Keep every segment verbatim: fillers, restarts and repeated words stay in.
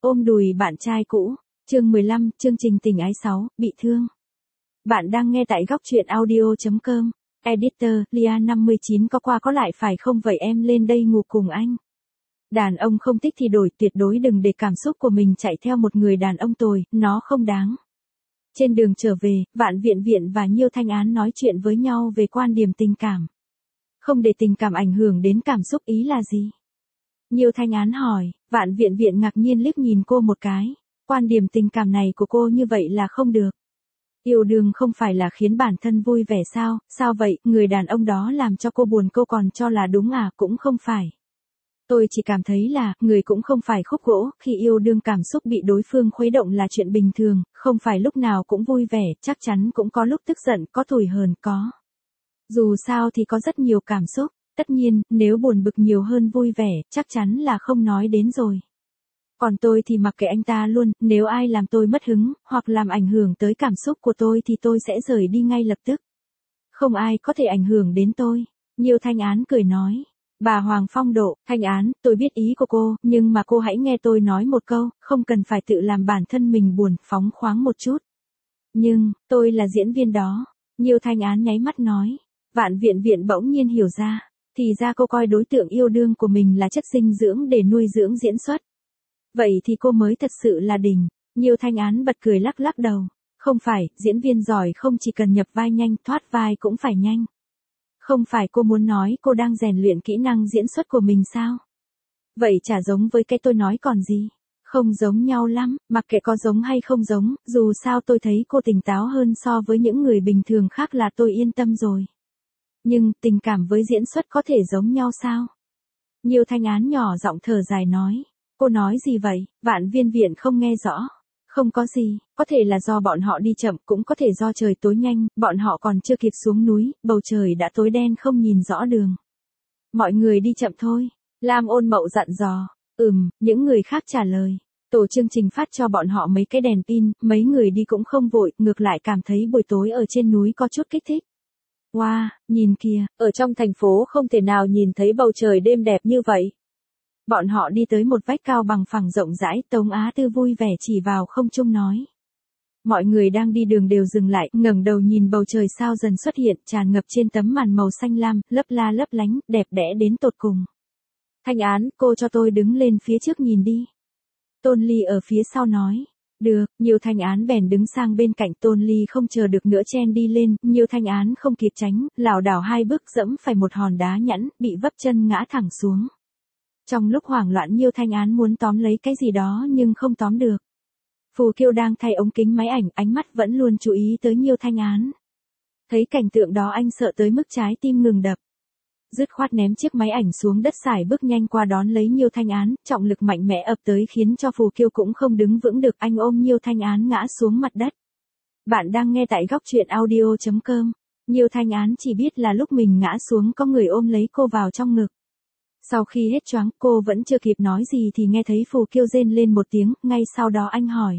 Ôm đùi bạn trai cũ. Chương mười lăm, chương trình tình ái sáu, bị thương. Bạn đang nghe tại góc truyện audio.com. Editor, Lia năm mươi chín có qua có lại phải không vậy em lên đây ngủ cùng anh. Đàn ông không thích thì đổi, tuyệt đối đừng để cảm xúc của mình chạy theo một người đàn ông tồi, nó không đáng. Trên đường trở về, Vạn Viện Viện và Nhiêu Thanh Án nói chuyện với nhau về quan điểm tình cảm. Không để tình cảm ảnh hưởng đến cảm xúc ý là gì? Nhiêu Thanh Án hỏi, Vạn Viện Viện ngạc nhiên liếc nhìn cô một cái. Quan điểm tình cảm này của cô như vậy là không được. Yêu đương không phải là khiến bản thân vui vẻ sao, sao vậy, người đàn ông đó làm cho cô buồn cô còn cho là đúng à, cũng không phải. Tôi chỉ cảm thấy là, người cũng không phải khúc gỗ, khi yêu đương cảm xúc bị đối phương khuấy động là chuyện bình thường, không phải lúc nào cũng vui vẻ, chắc chắn cũng có lúc tức giận, có tủi hờn, có. Dù sao thì có rất nhiều cảm xúc, tất nhiên, nếu buồn bực nhiều hơn vui vẻ, chắc chắn là không nói đến rồi. Còn tôi thì mặc kệ anh ta luôn, nếu ai làm tôi mất hứng, hoặc làm ảnh hưởng tới cảm xúc của tôi thì tôi sẽ rời đi ngay lập tức. Không ai có thể ảnh hưởng đến tôi. Nhiêu Thanh Án cười nói. Bà Hoàng phong độ, Thanh Án, tôi biết ý của cô, nhưng mà cô hãy nghe tôi nói một câu, không cần phải tự làm bản thân mình buồn, phóng khoáng một chút. Nhưng, tôi là diễn viên đó. Nhiêu Thanh Án nháy mắt nói. Vạn Viện Viện bỗng nhiên hiểu ra. Thì ra cô coi đối tượng yêu đương của mình là chất dinh dưỡng để nuôi dưỡng diễn xuất. Vậy thì cô mới thật sự là đỉnh. Nhiêu Thanh Án bật cười lắc lắc đầu. Không phải, diễn viên giỏi không chỉ cần nhập vai nhanh, thoát vai cũng phải nhanh. Không phải cô muốn nói cô đang rèn luyện kỹ năng diễn xuất của mình sao? Vậy chả giống với cái tôi nói còn gì. Không giống nhau lắm, mặc kệ có giống hay không giống, dù sao tôi thấy cô tỉnh táo hơn so với những người bình thường khác là tôi yên tâm rồi. Nhưng, tình cảm với diễn xuất có thể giống nhau sao? Nhiêu Thanh Án nhỏ giọng thở dài nói. Cô nói gì vậy? Vạn Viên Viện không nghe rõ. Không có gì, có thể là do bọn họ đi chậm, cũng có thể do trời tối nhanh, bọn họ còn chưa kịp xuống núi, bầu trời đã tối đen không nhìn rõ đường. Mọi người đi chậm thôi. Lam Ôn Mậu dặn dò. Ừm, những người khác trả lời. Tổ chương trình phát cho bọn họ mấy cái đèn pin, mấy người đi cũng không vội, ngược lại cảm thấy buổi tối ở trên núi có chút kích thích. Wow, nhìn kìa, ở trong thành phố không thể nào nhìn thấy bầu trời đêm đẹp như vậy. Bọn họ đi tới một vách cao bằng phẳng rộng rãi, Tống Á Tư vui vẻ chỉ vào không trung nói. Mọi người đang đi đường đều dừng lại, ngẩng đầu nhìn bầu trời sao dần xuất hiện, tràn ngập trên tấm màn màu xanh lam, lấp la lấp lánh, đẹp đẽ đến tột cùng. Thanh Án, cô cho tôi đứng lên phía trước nhìn đi. Tôn Ly ở phía sau nói. Được, Nhiêu Thanh Án bèn đứng sang bên cạnh, Tôn Ly không chờ được nữa chen đi lên, Nhiêu Thanh Án không kịp tránh, lảo đảo hai bước dẫm phải một hòn đá nhẵn, bị vấp chân ngã thẳng xuống. Trong lúc hoảng loạn Nhiêu Thanh Án muốn tóm lấy cái gì đó nhưng không tóm được. Phù Kiêu đang thay ống kính máy ảnh, ánh mắt vẫn luôn chú ý tới Nhiêu Thanh Án. Thấy cảnh tượng đó anh sợ tới mức trái tim ngừng đập. Dứt khoát ném chiếc máy ảnh xuống đất, sải bước nhanh qua đón lấy Nhiêu Thanh Án, trọng lực mạnh mẽ ập tới khiến cho Phù Kiêu cũng không đứng vững được, anh ôm Nhiêu Thanh Án ngã xuống mặt đất. Bạn đang nghe tại góc truyện audio.com. Nhiêu Thanh Án chỉ biết là lúc mình ngã xuống có người ôm lấy cô vào trong ngực. Sau khi hết choáng, cô vẫn chưa kịp nói gì thì nghe thấy Phù Kiêu rên lên một tiếng, ngay sau đó anh hỏi.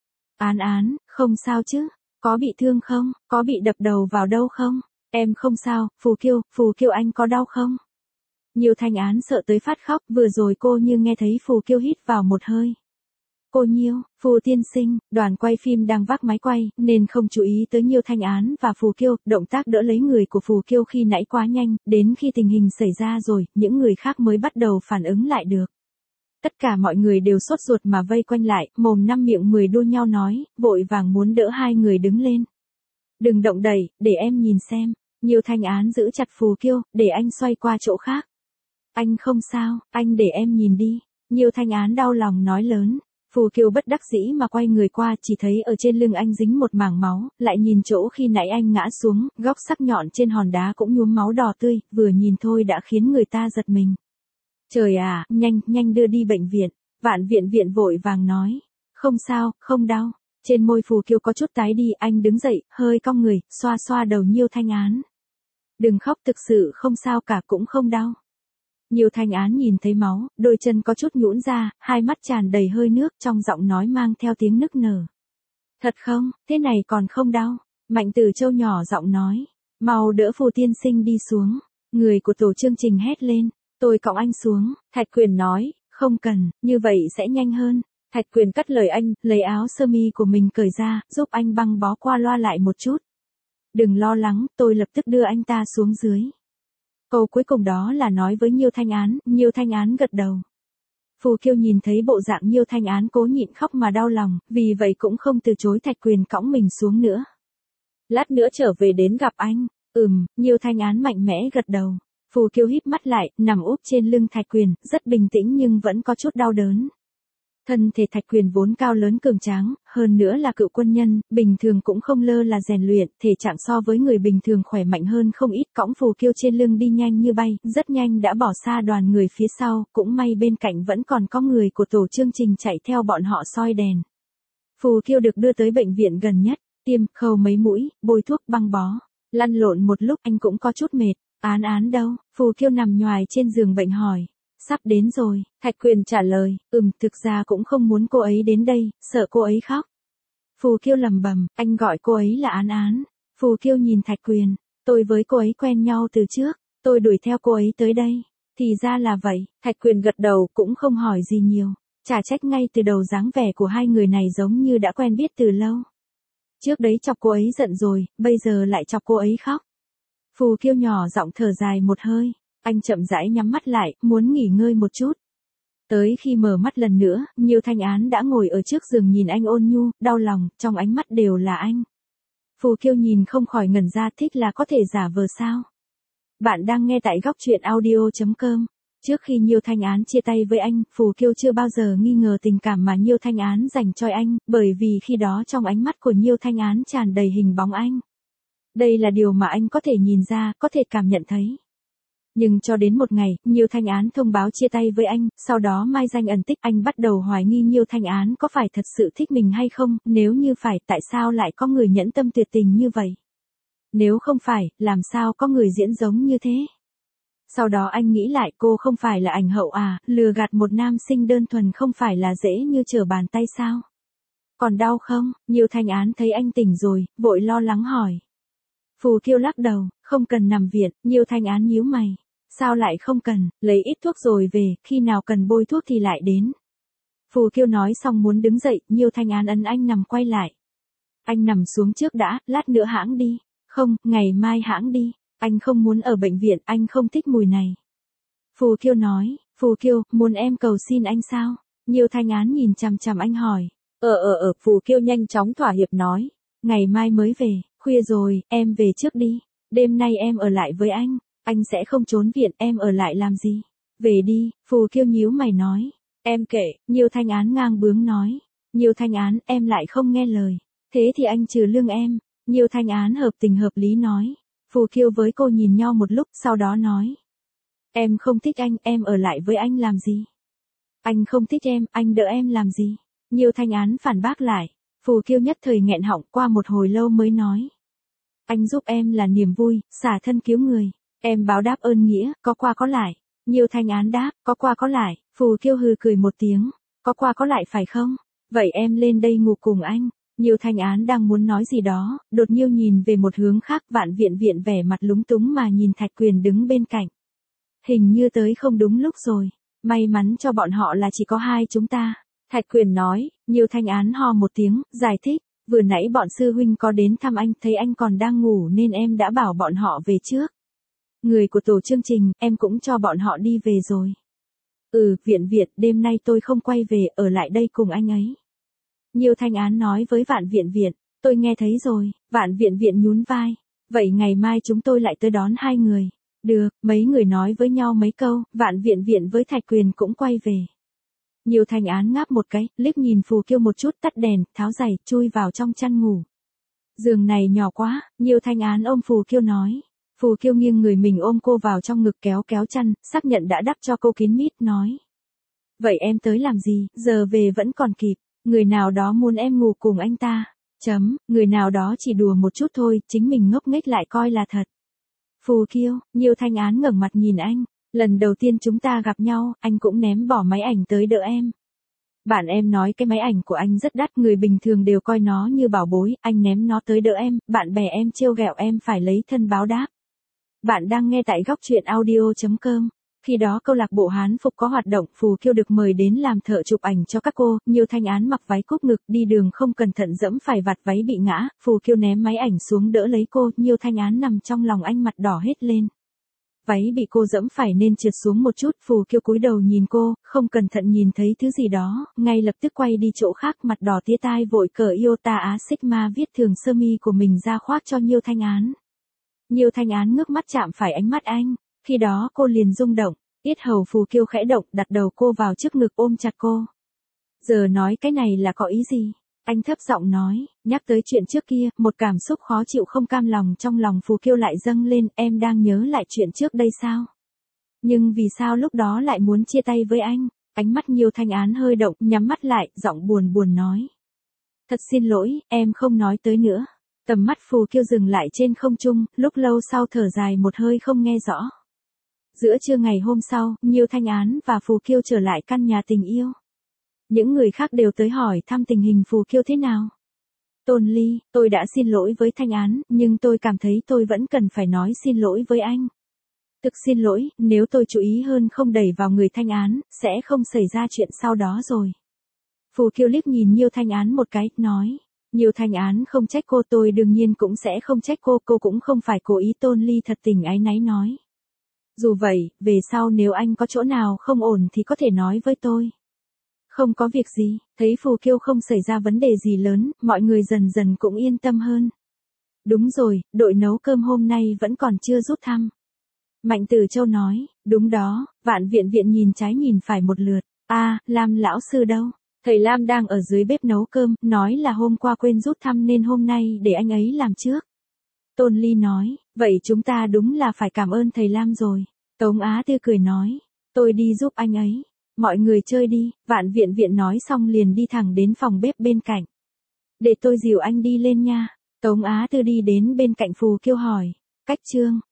Án Án, không sao chứ? Có bị thương không? Có bị đập đầu vào đâu không? Em không sao, Phù Kiêu, Phù Kiêu anh có đau không? Nhiêu Thanh Án sợ tới phát khóc, vừa rồi cô như nghe thấy Phù Kiêu hít vào một hơi. Cô Nhiêu, Phù tiên sinh, đoàn quay phim đang vác máy quay, nên không chú ý tới Nhiêu Thanh Án và Phù Kiêu, động tác đỡ lấy người của Phù Kiêu khi nãy quá nhanh, đến khi tình hình xảy ra rồi, những người khác mới bắt đầu phản ứng lại được. Tất cả mọi người đều sốt ruột mà vây quanh lại, mồm năm miệng mười đua nhau nói, vội vàng muốn đỡ hai người đứng lên. Đừng động đẩy, để em nhìn xem. Nhiêu Thanh Án giữ chặt Phù Kiêu, để anh xoay qua chỗ khác. Anh không sao, anh để em nhìn đi. Nhiêu Thanh Án đau lòng nói lớn. Phù Kiêu bất đắc dĩ mà quay người qua, chỉ thấy ở trên lưng anh dính một mảng máu, lại nhìn chỗ khi nãy anh ngã xuống, góc sắc nhọn trên hòn đá cũng nhuốm máu đỏ tươi, vừa nhìn thôi đã khiến người ta giật mình. Trời à, nhanh, nhanh đưa đi bệnh viện. Vạn Viện Viện vội vàng nói. Không sao, không đau. Trên môi Phù Kiêu có chút tái đi, anh đứng dậy, hơi cong người, xoa xoa đầu Nhiêu Thanh Án. Đừng khóc, thực sự không sao cả, cũng không đau. Nhiêu Thanh Án nhìn thấy máu, đôi chân có chút nhũn ra, hai mắt tràn đầy hơi nước, trong giọng nói mang theo tiếng nức nở. Thật không, thế này còn không đau. Mạnh Tử Châu nhỏ giọng nói. Mau đỡ Phù tiên sinh đi xuống. Người của tổ chương trình hét lên. Tôi cõng anh xuống. Thạch Quyền nói, không cần, như vậy sẽ nhanh hơn. Thạch Quyền cắt lời anh, lấy áo sơ mi của mình cởi ra, giúp anh băng bó qua loa lại một chút. Đừng lo lắng, tôi lập tức đưa anh ta xuống dưới. Câu cuối cùng đó là nói với Nhiêu Thanh Án, Nhiêu Thanh Án gật đầu. Phù Kiêu nhìn thấy bộ dạng Nhiêu Thanh Án cố nhịn khóc mà đau lòng, vì vậy cũng không từ chối Thạch Quyền cõng mình xuống nữa. Lát nữa trở về đến gặp anh. Ừm, Nhiêu Thanh Án mạnh mẽ gật đầu. Phù Kiêu híp mắt lại, nằm úp trên lưng Thạch Quyền, rất bình tĩnh nhưng vẫn có chút đau đớn. Thân thể Thạch Quyền vốn cao lớn cường tráng, hơn nữa là cựu quân nhân, bình thường cũng không lơ là rèn luyện, thể trạng so với người bình thường khỏe mạnh hơn không ít, cõng Phù Kiêu trên lưng đi nhanh như bay, rất nhanh đã bỏ xa đoàn người phía sau, cũng may bên cạnh vẫn còn có người của tổ chương trình chạy theo bọn họ soi đèn. Phù Kiêu được đưa tới bệnh viện gần nhất, tiêm, khâu mấy mũi, bôi thuốc băng bó, lăn lộn một lúc anh cũng có chút mệt. Án Án đâu? Phù Kiêu nằm nhoài trên giường bệnh hỏi. Sắp đến rồi, Thạch Quyền trả lời, ừm, thực ra cũng không muốn cô ấy đến đây, sợ cô ấy khóc. Phù Kiêu lầm bầm, anh gọi cô ấy là Án Án. Phù Kiêu nhìn Thạch Quyền, tôi với cô ấy quen nhau từ trước, tôi đuổi theo cô ấy tới đây. Thì ra là vậy, Thạch Quyền gật đầu cũng không hỏi gì nhiều, chả trách ngay từ đầu dáng vẻ của hai người này giống như đã quen biết từ lâu. Trước đấy chọc cô ấy giận rồi, bây giờ lại chọc cô ấy khóc. Phù Kiêu nhỏ giọng thở dài một hơi, anh chậm rãi nhắm mắt lại, muốn nghỉ ngơi một chút. Tới khi mở mắt lần nữa, Nhiêu Thanh Án đã ngồi ở trước giường nhìn anh ôn nhu, đau lòng, trong ánh mắt đều là anh. Phù Kiêu nhìn không khỏi ngẩn ra, thích là có thể giả vờ sao. Bạn đang nghe tại góc truyện audio chấm com. Trước khi Nhiêu Thanh Án chia tay với anh, Phù Kiêu chưa bao giờ nghi ngờ tình cảm mà Nhiêu Thanh Án dành cho anh, bởi vì khi đó trong ánh mắt của Nhiêu Thanh Án tràn đầy hình bóng anh. Đây là điều mà anh có thể nhìn ra, có thể cảm nhận thấy. Nhưng cho đến một ngày, Nhiêu Thanh Án thông báo chia tay với anh, sau đó mai danh ẩn tích, anh bắt đầu hoài nghi Nhiêu Thanh Án có phải thật sự thích mình hay không, nếu như phải, tại sao lại có người nhẫn tâm tuyệt tình như vậy? Nếu không phải, làm sao có người diễn giống như thế? Sau đó anh nghĩ lại, cô không phải là ảnh hậu à, lừa gạt một nam sinh đơn thuần không phải là dễ như trở bàn tay sao? Còn đau không? Nhiêu Thanh Án thấy anh tỉnh rồi, vội lo lắng hỏi. Phù Kiêu lắc đầu, không cần nằm viện. Nhiêu Thanh Án nhíu mày. Sao lại không cần, lấy ít thuốc rồi về, khi nào cần bôi thuốc thì lại đến. Phù Kiêu nói xong muốn đứng dậy, Nhiêu Thanh Án ấn anh nằm quay lại. Anh nằm xuống trước đã, lát nữa hãng đi. Không, ngày mai hãng đi. Anh không muốn ở bệnh viện, anh không thích mùi này. Phù Kiêu nói, Phù Kiêu, muốn em cầu xin anh sao? Nhiêu Thanh Án nhìn chằm chằm anh hỏi. Ờ ờ ờ, Phù Kiêu nhanh chóng thỏa hiệp nói. Ngày mai mới về, khuya rồi, em về trước đi. Đêm nay em ở lại với anh. Anh sẽ không trốn viện, em ở lại làm gì? Về đi, Phù Kiêu nhíu mày nói. Em kể, Nhiêu Thanh Án ngang bướng nói. Nhiêu Thanh Án, em lại không nghe lời. Thế thì anh trừ lương em. Nhiêu Thanh Án hợp tình hợp lý nói. Phù Kiêu với cô nhìn nhau một lúc, sau đó nói. Em không thích anh, em ở lại với anh làm gì? Anh không thích em, anh đỡ em làm gì? Nhiêu Thanh Án phản bác lại. Phù Kiêu nhất thời nghẹn họng, qua một hồi lâu mới nói. Anh giúp em là niềm vui, xả thân cứu người. Em báo đáp ơn nghĩa, có qua có lại. Nhiêu Thanh Án đáp, có qua có lại. Phù Kiêu hừ cười một tiếng. Có qua có lại phải không? Vậy em lên đây ngủ cùng anh. Nhiêu Thanh Án đang muốn nói gì đó, đột nhiên nhìn về một hướng khác, Vạn Viện Viện vẻ mặt lúng túng mà nhìn Thạch Quyền đứng bên cạnh. Hình như tới không đúng lúc rồi. May mắn cho bọn họ là chỉ có hai chúng ta. Thạch Quyền nói. Nhiêu Thanh Án ho một tiếng, giải thích. Vừa nãy bọn sư huynh có đến thăm anh, thấy anh còn đang ngủ nên em đã bảo bọn họ về trước. Người của tổ chương trình, em cũng cho bọn họ đi về rồi. Ừ, Viện Viện, đêm nay tôi không quay về, ở lại đây cùng anh ấy. Nhiêu Thanh Án nói với Vạn Viện Viện, tôi nghe thấy rồi. Vạn Viện Viện nhún vai. Vậy ngày mai chúng tôi lại tới đón hai người. Được, mấy người nói với nhau mấy câu, Vạn Viện Viện với Thạch Quyền cũng quay về. Nhiêu Thanh Án ngáp một cái, liếc nhìn Phù Kiêu một chút, tắt đèn, tháo giày, chui vào trong chăn ngủ. Giường này nhỏ quá, Nhiêu Thanh Án ôm Phù Kiêu nói. Phù Kiêu nghiêng người mình ôm cô vào trong ngực, kéo kéo chăn, xác nhận đã đắp cho cô kín mít, nói. Vậy em tới làm gì, giờ về vẫn còn kịp. Người nào đó muốn em ngủ cùng anh ta. Chấm, người nào đó chỉ đùa một chút thôi, chính mình ngốc nghếch lại coi là thật. Phù Kiêu, Nhiêu Thanh Án ngẩng mặt nhìn anh. Lần đầu tiên chúng ta gặp nhau, anh cũng ném bỏ máy ảnh tới đỡ em. Bạn em nói cái máy ảnh của anh rất đắt, người bình thường đều coi nó như bảo bối, anh ném nó tới đỡ em, bạn bè em trêu ghẹo em phải lấy thân báo đáp. Bạn đang nghe tại góc truyện audio chấm com. Khi đó câu lạc bộ Hán Phục có hoạt động, Phù Kiêu được mời đến làm thợ chụp ảnh cho các cô, Nhiêu Thanh Án mặc váy cúp ngực đi đường không cẩn thận dẫm phải vạt váy bị ngã, Phù Kiêu ném máy ảnh xuống đỡ lấy cô, Nhiêu Thanh Án nằm trong lòng anh mặt đỏ hết lên. Váy bị cô dẫm phải nên trượt xuống một chút, Phù Kiêu cúi đầu nhìn cô, không cẩn thận nhìn thấy thứ gì đó, ngay lập tức quay đi chỗ khác, mặt đỏ tía tai vội cởi Iota Á Sigma viết thường sơ mi của mình ra khoác cho Nhiêu Thanh Án. Nhiêu Thanh Án ngước mắt chạm phải ánh mắt anh, khi đó cô liền rung động, yết hầu Phù Kiêu khẽ động, đặt đầu cô vào trước ngực ôm chặt cô. Giờ nói cái này là có ý gì? Anh thấp giọng nói, nhắc tới chuyện trước kia, một cảm xúc khó chịu không cam lòng trong lòng Phù Kiêu lại dâng lên, em đang nhớ lại chuyện trước đây sao? Nhưng vì sao lúc đó lại muốn chia tay với anh? Ánh mắt Nhiêu Thanh Án hơi động, nhắm mắt lại, giọng buồn buồn nói. Thật xin lỗi, em không nói tới nữa. Tầm mắt Phù Kiêu dừng lại trên không trung, lúc lâu sau thở dài một hơi không nghe rõ. Giữa trưa ngày hôm sau, Nhiêu Thanh Án và Phù Kiêu trở lại căn nhà tình yêu. Những người khác đều tới hỏi thăm tình hình Phù Kiêu thế nào. Tôn Ly, tôi đã xin lỗi với Thanh Án, nhưng tôi cảm thấy tôi vẫn cần phải nói xin lỗi với anh. Thực xin lỗi, nếu tôi chú ý hơn không đẩy vào người Thanh Án, sẽ không xảy ra chuyện sau đó rồi. Phù Kiêu liếc nhìn Nhiêu Thanh Án một cái, nói. Nhiêu Thanh Án không trách cô, tôi đương nhiên cũng sẽ không trách cô, cô cũng không phải cố ý. Tôn Ly thật tình áy náy nói. Dù vậy, về sau nếu anh có chỗ nào không ổn thì có thể nói với tôi. Không có việc gì, thấy Phù Kiêu không xảy ra vấn đề gì lớn, mọi người dần dần cũng yên tâm hơn. Đúng rồi, đội nấu cơm hôm nay vẫn còn chưa rút thăm. Mạnh Tử Châu nói, đúng đó, Vạn Viện Viện nhìn trái nhìn phải một lượt. A, à, Lam lão sư đâu? Thầy Lam đang ở dưới bếp nấu cơm, nói là hôm qua quên rút thăm nên hôm nay để anh ấy làm trước. Tôn Ly nói, vậy chúng ta đúng là phải cảm ơn thầy Lam rồi. Tống Á Tư cười nói, tôi đi giúp anh ấy. Mọi người chơi đi, Vạn Viện Viện nói xong liền đi thẳng đến phòng bếp bên cạnh. Để tôi dìu anh đi lên nha. Tống Á Tư đi đến bên cạnh Phù Kiêu hỏi, Cách Trương,